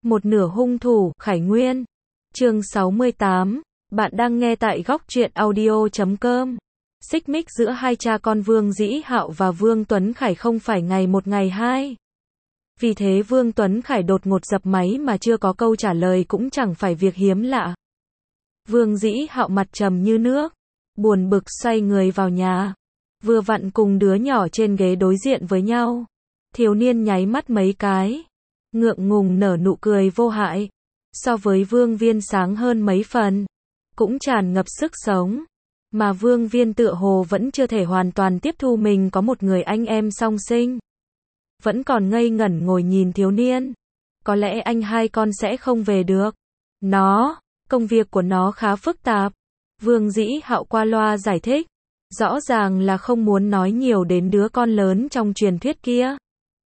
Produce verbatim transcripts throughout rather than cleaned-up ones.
Một nửa hung thủ, Khải Nguyên. Chương sáu mươi tám. Bạn đang nghe tại góc truyện audio chấm com. Xích mích giữa hai cha con Vương Dĩ Hạo và Vương Tuấn Khải không phải ngày một ngày hai. Vì thế Vương Tuấn Khải đột ngột dập máy mà chưa có câu trả lời cũng chẳng phải việc hiếm lạ. Vương Dĩ Hạo mặt trầm như nước, buồn bực xoay người vào nhà. Vừa vặn cùng đứa nhỏ trên ghế đối diện với nhau. Thiếu niên nháy mắt mấy cái, ngượng ngùng nở nụ cười vô hại. So với Vương Viên sáng hơn mấy phần, cũng tràn ngập sức sống. Mà Vương Viên tựa hồ vẫn chưa thể hoàn toàn tiếp thu mình có một người anh em song sinh. Vẫn còn ngây ngẩn ngồi nhìn thiếu niên. Có lẽ anh hai con sẽ không về được. Nó, công việc của nó khá phức tạp. Vương Dĩ Hạo qua loa giải thích. Rõ ràng là không muốn nói nhiều đến đứa con lớn trong truyền thuyết kia.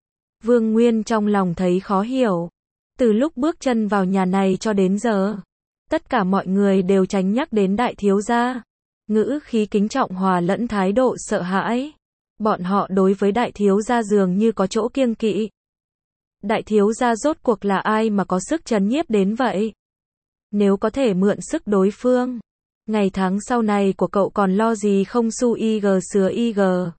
Vương Nguyên trong lòng thấy khó hiểu. Từ lúc bước chân vào nhà này cho đến giờ, tất cả mọi người đều tránh nhắc đến đại thiếu gia. Ngữ khí kính trọng hòa lẫn thái độ sợ hãi. Bọn họ đối với đại thiếu gia dường như có chỗ kiêng kỵ. Đại thiếu gia rốt cuộc là ai mà có sức trấn nhiếp đến vậy? Nếu có thể mượn sức đối phương, ngày tháng sau này của cậu còn lo gì không su y gờ sứa y gờ.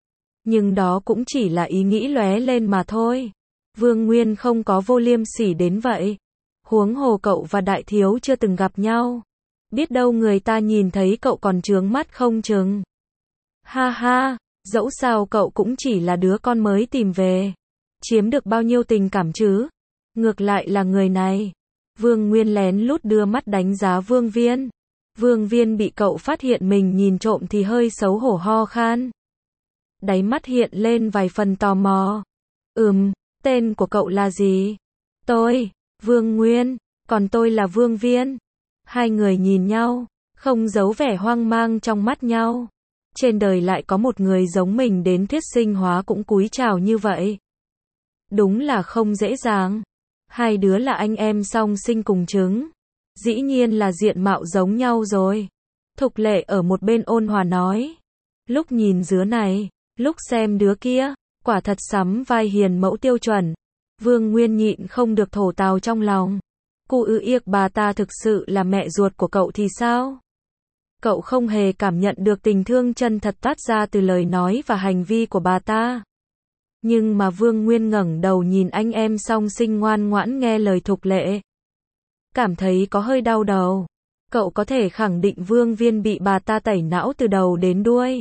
Nhưng đó cũng chỉ là ý nghĩ lóe lên mà thôi. Vương Nguyên không có vô liêm sỉ đến vậy. Huống hồ cậu và đại thiếu chưa từng gặp nhau. Biết đâu người ta nhìn thấy cậu còn trướng mắt không chừng. Ha ha, dẫu sao cậu cũng chỉ là đứa con mới tìm về. Chiếm được bao nhiêu tình cảm chứ? Ngược lại là người này. Vương Nguyên lén lút đưa mắt đánh giá Vương Viên. Vương Viên bị cậu phát hiện mình nhìn trộm thì hơi xấu hổ ho khan. Đáy mắt hiện lên vài phần tò mò. Ừm, tên của cậu là gì? Tôi, Vương Nguyên, còn tôi là Vương Viên. Hai người nhìn nhau, không giấu vẻ hoang mang trong mắt nhau. Trên đời lại có một người giống mình đến thuyết sinh hóa cũng cúi chào như vậy. Đúng là không dễ dàng. Hai đứa là anh em song sinh cùng trứng. Dĩ nhiên là diện mạo giống nhau rồi. Thục Lệ ở một bên ôn hòa nói. Lúc nhìn đứa này, lúc xem đứa kia, quả thật sắm vai hiền mẫu tiêu chuẩn. Vương Nguyên nhịn không được thổ tào trong lòng. Cụ ư yếc bà ta thực sự là mẹ ruột của cậu thì sao? Cậu không hề cảm nhận được tình thương chân thật toát ra từ lời nói và hành vi của bà ta. Nhưng mà Vương Nguyên ngẩng đầu nhìn anh em song sinh ngoan ngoãn nghe lời Thục Lệ. Cảm thấy có hơi đau đầu. Cậu có thể khẳng định Vương Viên bị bà ta tẩy não từ đầu đến đuôi.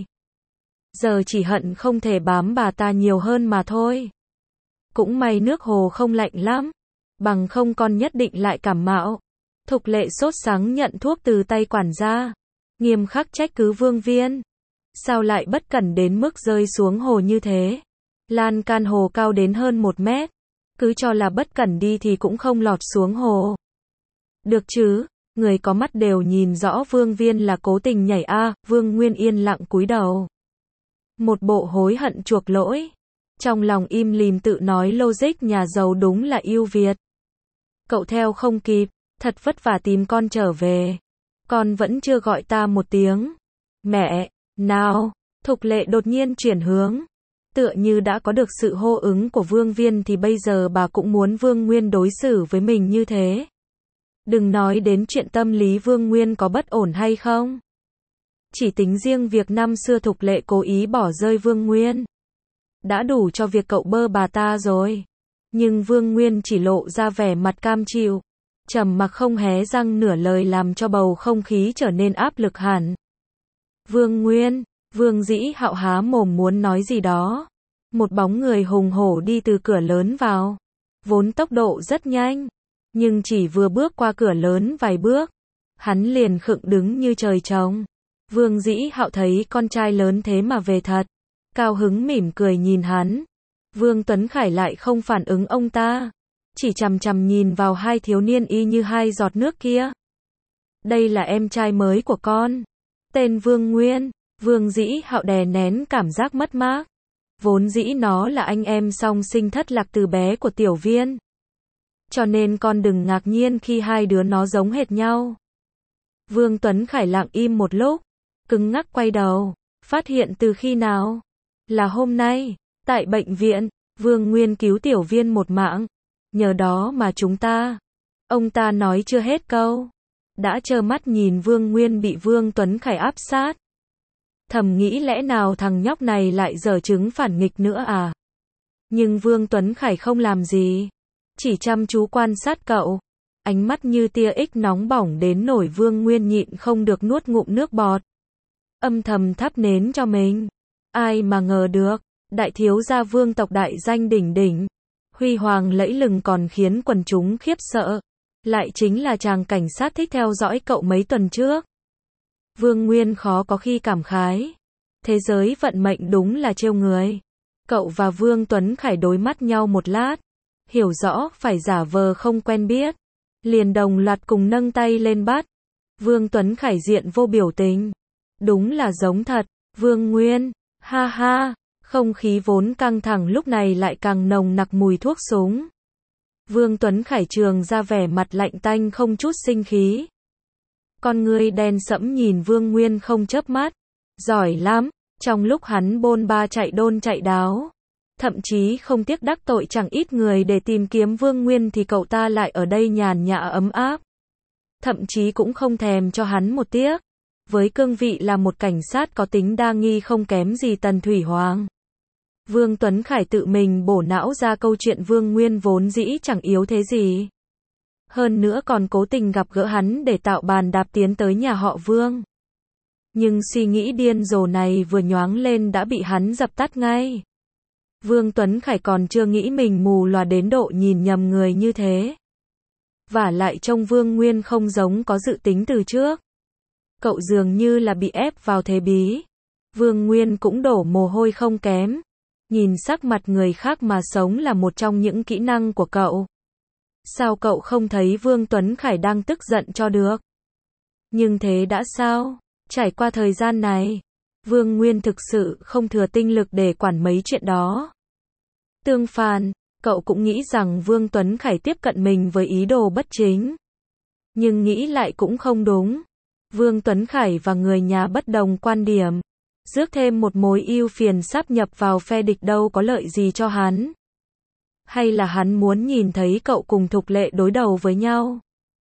Giờ chỉ hận không thể bám bà ta nhiều hơn mà thôi. Cũng may nước hồ không lạnh lắm. Bằng không con nhất định lại cảm mạo. Thục Lệ sốt sắng nhận thuốc từ tay quản gia. Nghiêm khắc trách cứ Vương Viên. Sao lại bất cẩn đến mức rơi xuống hồ như thế? Lan can hồ cao đến hơn một mét. Cứ cho là bất cẩn đi thì cũng không lọt xuống hồ. Được chứ, người có mắt đều nhìn rõ Vương Viên là cố tình nhảy a. Vương Nguyên yên lặng cúi đầu. Một bộ hối hận chuộc lỗi. Trong lòng im lìm tự nói logic nhà giàu đúng là ưu việt. Cậu theo không kịp, thật vất vả tìm con trở về. Con vẫn chưa gọi ta một tiếng. Mẹ, nào, Thục Lệ đột nhiên chuyển hướng. Tựa như đã có được sự hô ứng của Vương Viên thì bây giờ bà cũng muốn Vương Nguyên đối xử với mình như thế. Đừng nói đến chuyện tâm lý Vương Nguyên có bất ổn hay không. Chỉ tính riêng việc năm xưa Thục Lệ cố ý bỏ rơi Vương Nguyên. Đã đủ cho việc cậu bơ bà ta rồi. Nhưng Vương Nguyên chỉ lộ ra vẻ mặt cam chịu. Trầm mặc không hé răng nửa lời làm cho bầu không khí trở nên áp lực hẳn. Vương Nguyên, Vương Dĩ Hạo há mồm muốn nói gì đó. Một bóng người hùng hổ đi từ cửa lớn vào. Vốn tốc độ rất nhanh. Nhưng chỉ vừa bước qua cửa lớn vài bước. Hắn liền khựng đứng như trời trồng. Vương Dĩ Hạo thấy con trai lớn thế mà về thật. Cao hứng mỉm cười nhìn hắn. Vương Tuấn Khải lại không phản ứng ông ta. Chỉ chằm chằm nhìn vào hai thiếu niên y như hai giọt nước kia. Đây là em trai mới của con. Tên Vương Nguyên. Vương Dĩ Hạo đè nén cảm giác mất mát. Vốn dĩ nó là anh em song sinh thất lạc từ bé của Tiểu Viên. Cho nên con đừng ngạc nhiên khi hai đứa nó giống hệt nhau. Vương Tuấn Khải lặng im một lúc. Cứng ngắc quay đầu. Phát hiện từ khi nào? Là hôm nay. Tại bệnh viện. Vương Nguyên cứu Tiểu Viên một mạng. nhờ đó mà chúng ta. Ông ta nói chưa hết câu. Đã trơ mắt nhìn Vương Nguyên bị Vương Tuấn Khải áp sát. Thầm nghĩ lẽ nào thằng nhóc này lại giở trứng phản nghịch nữa à? Nhưng Vương Tuấn Khải không làm gì. Chỉ chăm chú quan sát cậu. Ánh mắt như tia ích nóng bỏng đến nổi Vương Nguyên nhịn không được nuốt ngụm nước bọt. Âm thầm thắp nến cho mình. Ai mà ngờ được, đại thiếu gia Vương tộc đại danh đỉnh đỉnh, huy hoàng lẫy lừng còn khiến quần chúng khiếp sợ. Lại chính là chàng cảnh sát thích theo dõi cậu mấy tuần trước. Vương Nguyên khó có khi cảm khái. Thế giới vận mệnh đúng là trêu người. Cậu và Vương Tuấn Khải đối mắt nhau một lát. Hiểu rõ phải giả vờ không quen biết. Liền đồng loạt cùng nâng tay lên bắt. Vương Tuấn Khải diện vô biểu tình. Đúng là giống thật. Vương Nguyên, ha ha. Không khí vốn căng thẳng lúc này lại càng nồng nặc mùi thuốc súng. Vương Tuấn Khải trường ra vẻ mặt lạnh tanh không chút sinh khí. Con ngươi đen sẫm nhìn Vương Nguyên không chớp mắt. Giỏi lắm, trong lúc hắn bôn ba chạy đôn chạy đáo. Thậm chí không tiếc đắc tội chẳng ít người để tìm kiếm Vương Nguyên thì cậu ta lại ở đây nhàn nhã ấm áp. Thậm chí cũng không thèm cho hắn một tiếc. Với cương vị là một cảnh sát có tính đa nghi không kém gì Tần Thủy Hoàng. Vương Tuấn Khải tự mình bổ não ra câu chuyện Vương Nguyên vốn dĩ chẳng yếu thế gì. Hơn nữa còn cố tình gặp gỡ hắn để tạo bàn đạp tiến tới nhà họ Vương. Nhưng suy nghĩ điên rồ này vừa nhoáng lên đã bị hắn dập tắt ngay. Vương Tuấn Khải còn chưa nghĩ mình mù lòa đến độ nhìn nhầm người như thế. Vả lại trông Vương Nguyên không giống có dự tính từ trước. Cậu dường như là bị ép vào thế bí. Vương Nguyên cũng đổ mồ hôi không kém. Nhìn sắc mặt người khác mà sống là một trong những kỹ năng của cậu. Sao cậu không thấy Vương Tuấn Khải đang tức giận cho được? Nhưng thế đã sao? Trải qua thời gian này, Vương Nguyên thực sự không thừa tinh lực để quản mấy chuyện đó. Tương phản, cậu cũng nghĩ rằng Vương Tuấn Khải tiếp cận mình với ý đồ bất chính. Nhưng nghĩ lại cũng không đúng. Vương Tuấn Khải và người nhà bất đồng quan điểm. Rước thêm một mối ưu phiền sáp nhập vào phe địch đâu có lợi gì cho hắn. Hay là hắn muốn nhìn thấy cậu cùng Thục Lệ đối đầu với nhau?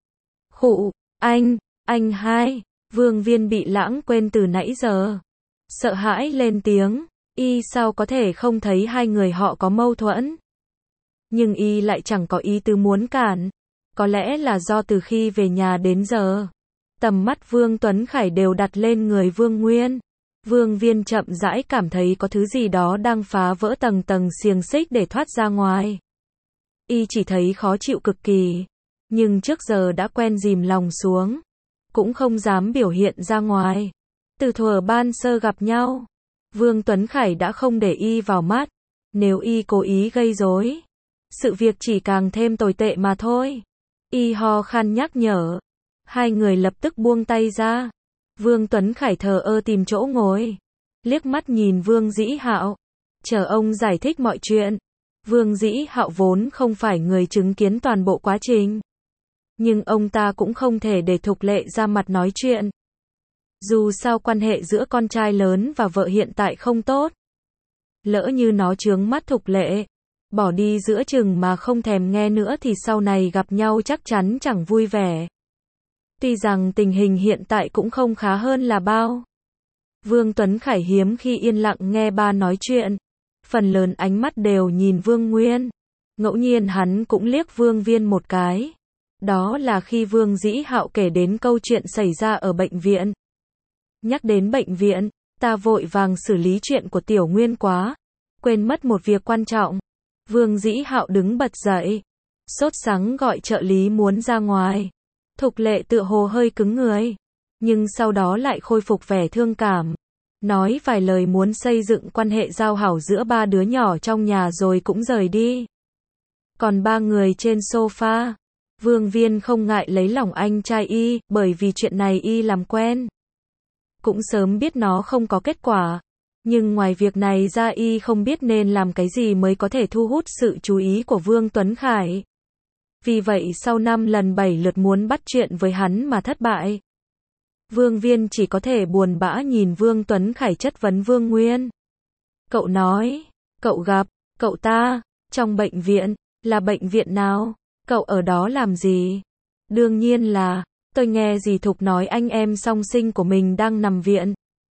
Khụ, anh, anh hai, Vương Viên bị lãng quên từ nãy giờ. Sợ hãi lên tiếng, y sao có thể không thấy hai người họ có mâu thuẫn. Nhưng y lại chẳng có ý tứ muốn cản. Có lẽ là do từ khi về nhà đến giờ, tầm mắt Vương Tuấn Khải đều đặt lên người Vương Nguyên. Vương Viên chậm rãi cảm thấy có thứ gì đó đang phá vỡ tầng tầng xiềng xích để thoát ra ngoài. Y chỉ thấy khó chịu cực kỳ, nhưng trước giờ đã quen dìm lòng xuống, cũng không dám biểu hiện ra ngoài. Từ thuở ban sơ gặp nhau, Vương Tuấn Khải đã không để y vào mắt. Nếu y cố ý gây rối, sự việc chỉ càng thêm tồi tệ mà thôi. Y ho khan nhắc nhở. Hai người lập tức buông tay ra. Vương Tuấn Khải thờ ơ tìm chỗ ngồi, liếc mắt nhìn Vương Dĩ Hạo, chờ ông giải thích mọi chuyện. Vương Dĩ Hạo vốn không phải người chứng kiến toàn bộ quá trình, nhưng ông ta cũng không thể để Thục Lệ ra mặt nói chuyện. Dù sao quan hệ giữa con trai lớn và vợ hiện tại không tốt. Lỡ như nó chướng mắt Thục Lệ, bỏ đi giữa chừng mà không thèm nghe nữa thì sau này gặp nhau chắc chắn chẳng vui vẻ. Tuy rằng tình hình hiện tại cũng không khá hơn là bao. Vương Tuấn Khải hiếm khi yên lặng nghe ba nói chuyện. Phần lớn ánh mắt đều nhìn Vương Nguyên. Ngẫu nhiên hắn cũng liếc Vương Viên một cái. Đó là khi Vương Dĩ Hạo kể đến câu chuyện xảy ra ở bệnh viện. Nhắc đến bệnh viện, ta vội vàng xử lý chuyện của Tiểu Nguyên quá. Quên mất một việc quan trọng. Vương Dĩ Hạo đứng bật dậy. Sốt sắng gọi trợ lý muốn ra ngoài. Thục Lệ tựa hồ hơi cứng người, nhưng sau đó lại khôi phục vẻ thương cảm. Nói vài lời muốn xây dựng quan hệ giao hảo giữa ba đứa nhỏ trong nhà rồi cũng rời đi. Còn ba người trên sofa, Vương Viên không ngại lấy lòng anh trai y, bởi vì chuyện này y làm quen. Cũng sớm biết nó không có kết quả. Nhưng ngoài việc này ra y không biết nên làm cái gì mới có thể thu hút sự chú ý của Vương Tuấn Khải. Vì vậy sau năm lần bảy lượt muốn bắt chuyện với hắn mà thất bại. Vương Viên chỉ có thể buồn bã nhìn Vương Tuấn Khải chất vấn Vương Nguyên. Cậu nói, cậu gặp, cậu ta, trong bệnh viện, Là bệnh viện nào? Cậu ở đó làm gì? Đương nhiên là, tôi nghe dì Thục nói anh em song sinh của mình đang nằm viện.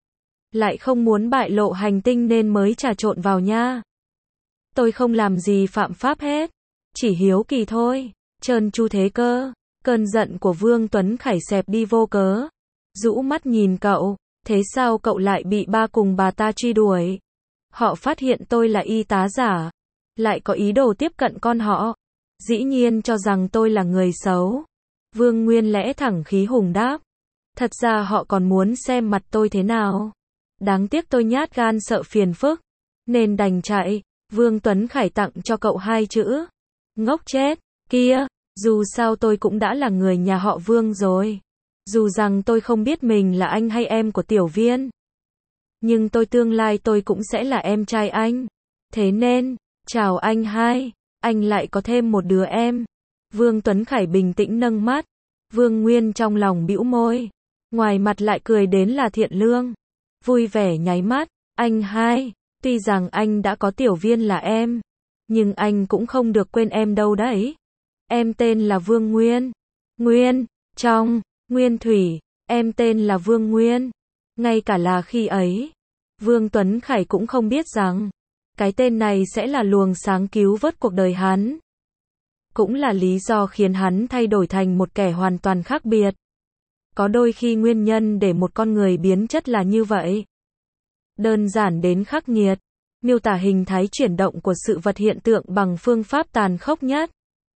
Lại không muốn bại lộ hành tinh nên mới trà trộn vào nha. Tôi không làm gì phạm pháp hết. Chỉ hiếu kỳ thôi. Trơn tru thế cơ. Cơn giận của Vương Tuấn Khải xẹp đi vô cớ. Rũ mắt nhìn cậu. Thế sao cậu lại bị ba cùng bà ta truy đuổi? Họ phát hiện tôi là y tá giả. Lại có ý đồ tiếp cận con họ. Dĩ nhiên cho rằng tôi là người xấu. Vương Nguyên lẽ thẳng khí hùng đáp. Thật ra họ còn muốn xem mặt tôi thế nào. Đáng tiếc tôi nhát gan sợ phiền phức. Nên đành chạy. Vương Tuấn Khải tặng cho cậu hai chữ. Ngốc chết. Kia, dù sao tôi cũng đã là người nhà họ Vương rồi. Dù rằng tôi không biết mình là anh hay em của Tiểu Viên. Nhưng tôi tương lai tôi cũng sẽ là em trai anh. Thế nên, chào anh hai. Anh lại có thêm một đứa em. Vương Tuấn Khải bình tĩnh nâng mắt. Vương Nguyên trong lòng bĩu môi. Ngoài mặt lại cười đến là thiện lương. Vui vẻ nháy mắt. Anh hai, tuy rằng anh đã có Tiểu Viên là em. Nhưng anh cũng không được quên em đâu đấy. Em tên là Vương Nguyên. Nguyên, trong, Nguyên Thủy, em tên là Vương Nguyên. Ngay cả là khi ấy, Vương Tuấn Khải cũng không biết rằng, cái tên này sẽ là luồng sáng cứu vớt cuộc đời hắn. Cũng là lý do khiến hắn thay đổi thành một kẻ hoàn toàn khác biệt. Có đôi khi nguyên nhân để một con người biến chất là như vậy. Đơn giản đến khắc nghiệt, miêu tả hình thái chuyển động của sự vật hiện tượng bằng phương pháp tàn khốc nhất.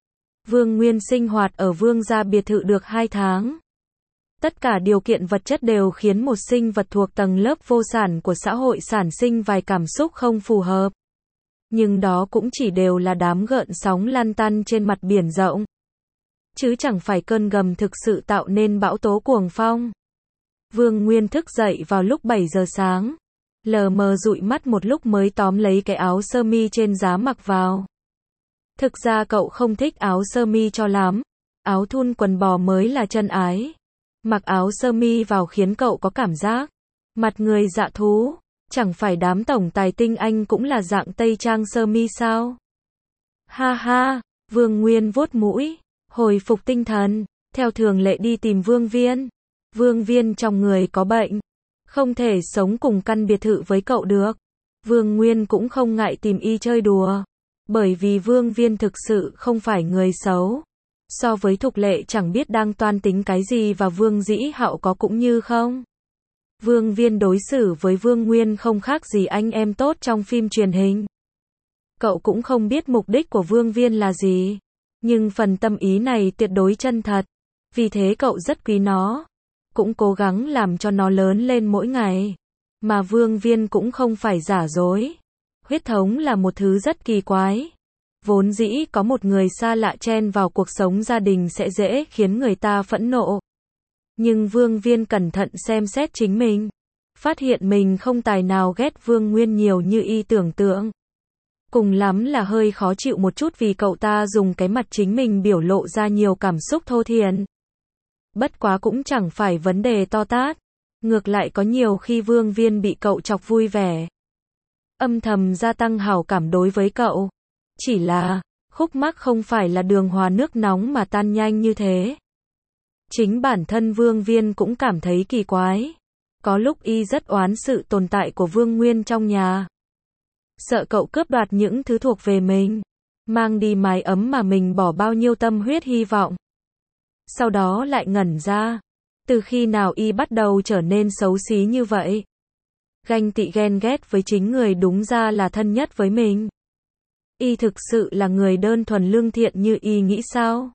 Vương Nguyên sinh hoạt ở Vương gia biệt thự được hai tháng. Tất cả điều kiện vật chất đều khiến một sinh vật thuộc tầng lớp vô sản của xã hội sản sinh vài cảm xúc không phù hợp. Nhưng đó cũng chỉ đều là đám gợn sóng lăn tăn trên mặt biển rộng. Chứ chẳng phải cơn gầm thực sự tạo nên bão tố cuồng phong. Vương Nguyên thức dậy vào lúc bảy giờ sáng. Lờ mờ dụi mắt một lúc mới tóm lấy cái áo sơ mi trên giá mặc vào. Thực ra cậu không thích áo sơ mi cho lắm. Áo thun quần bò mới là chân ái. Mặc áo sơ mi vào khiến cậu có cảm giác mặt người dạ thú. Chẳng phải đám tổng tài tinh Anh cũng là dạng tây trang sơ mi sao? Ha ha, Vương Nguyên vuốt mũi, hồi phục tinh thần, theo thường lệ đi tìm Vương Viên. Vương Viên trong người có bệnh, không thể sống cùng căn biệt thự với cậu được. Vương Nguyên cũng không ngại tìm y chơi đùa, bởi vì Vương Viên thực sự không phải người xấu. So với Thục Lệ chẳng biết đang toan tính cái gì và Vương Dĩ Hạo có cũng như không. Vương Viên đối xử với Vương Nguyên không khác gì anh em tốt trong phim truyền hình. Cậu cũng không biết mục đích của Vương Viên là gì. Nhưng phần tâm ý này tuyệt đối chân thật. Vì thế cậu rất quý nó. Cũng cố gắng làm cho nó lớn lên mỗi ngày. Mà Vương Viên cũng không phải giả dối. Huyết thống là một thứ rất kỳ quái. Vốn dĩ có một người xa lạ chen vào cuộc sống gia đình sẽ dễ khiến người ta phẫn nộ. Nhưng Vương Viên cẩn thận xem xét chính mình. Phát hiện mình không tài nào ghét Vương Nguyên nhiều như y tưởng tượng. Cùng lắm là hơi khó chịu một chút vì cậu ta dùng cái mặt chính mình biểu lộ ra nhiều cảm xúc thô thiển. Bất quá cũng chẳng phải vấn đề to tát. Ngược lại có nhiều khi Vương Viên bị cậu chọc vui vẻ. Âm thầm gia tăng hảo cảm đối với cậu. Chỉ là, khúc mắc không phải là đường hòa nước nóng mà tan nhanh như thế. Chính bản thân Vương Viên cũng cảm thấy kỳ quái. Có lúc y rất oán sự tồn tại của Vương Nguyên trong nhà. Sợ cậu cướp đoạt những thứ thuộc về mình. Mang đi mái ấm mà mình bỏ bao nhiêu tâm huyết hy vọng. Sau đó lại ngẩn ra. Từ khi nào y bắt đầu trở nên xấu xí như vậy? Ganh tị ghen ghét với chính người đúng ra là thân nhất với mình. Y thực sự là người đơn thuần lương thiện như y nghĩ sao?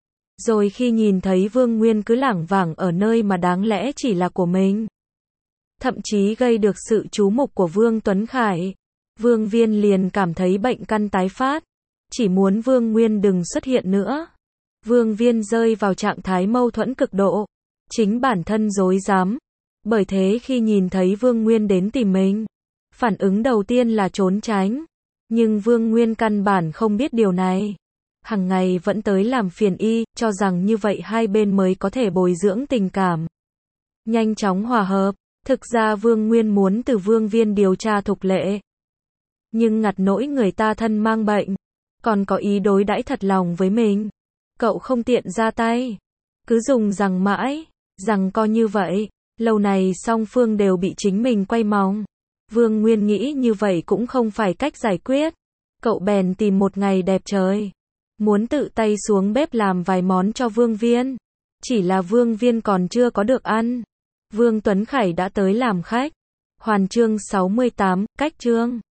Rồi khi nhìn thấy Vương Nguyên cứ lảng vảng ở nơi mà đáng lẽ chỉ là của mình. Thậm chí gây được sự chú mục của Vương Tuấn Khải. Vương Viên liền cảm thấy bệnh căn tái phát. Chỉ muốn Vương Nguyên đừng xuất hiện nữa. Vương Viên rơi vào trạng thái mâu thuẫn cực độ. Chính bản thân rối rắm. Bởi thế khi nhìn thấy Vương Nguyên đến tìm mình, phản ứng đầu tiên là trốn tránh. Nhưng Vương Nguyên căn bản không biết điều này. Hằng ngày vẫn tới làm phiền y, cho rằng như vậy hai bên mới có thể bồi dưỡng tình cảm. Nhanh chóng hòa hợp. Thực ra Vương Nguyên muốn từ Vương Viên điều tra Thục Lệ. Nhưng ngặt nỗi người ta thân mang bệnh. còn có ý đối đãi thật lòng với mình. Cậu không tiện ra tay. Cứ dùng rằng mãi, rằng co như vậy. Lâu này song phương đều bị chính mình quay mòng. Vương Nguyên nghĩ như vậy cũng không phải cách giải quyết. Cậu bèn tìm một ngày đẹp trời. Muốn tự tay xuống bếp làm vài món cho Vương Viên. Chỉ là Vương Viên còn chưa có được ăn. Vương Tuấn Khải đã tới làm khách. Hoàn chương sáu mươi tám, cách chương.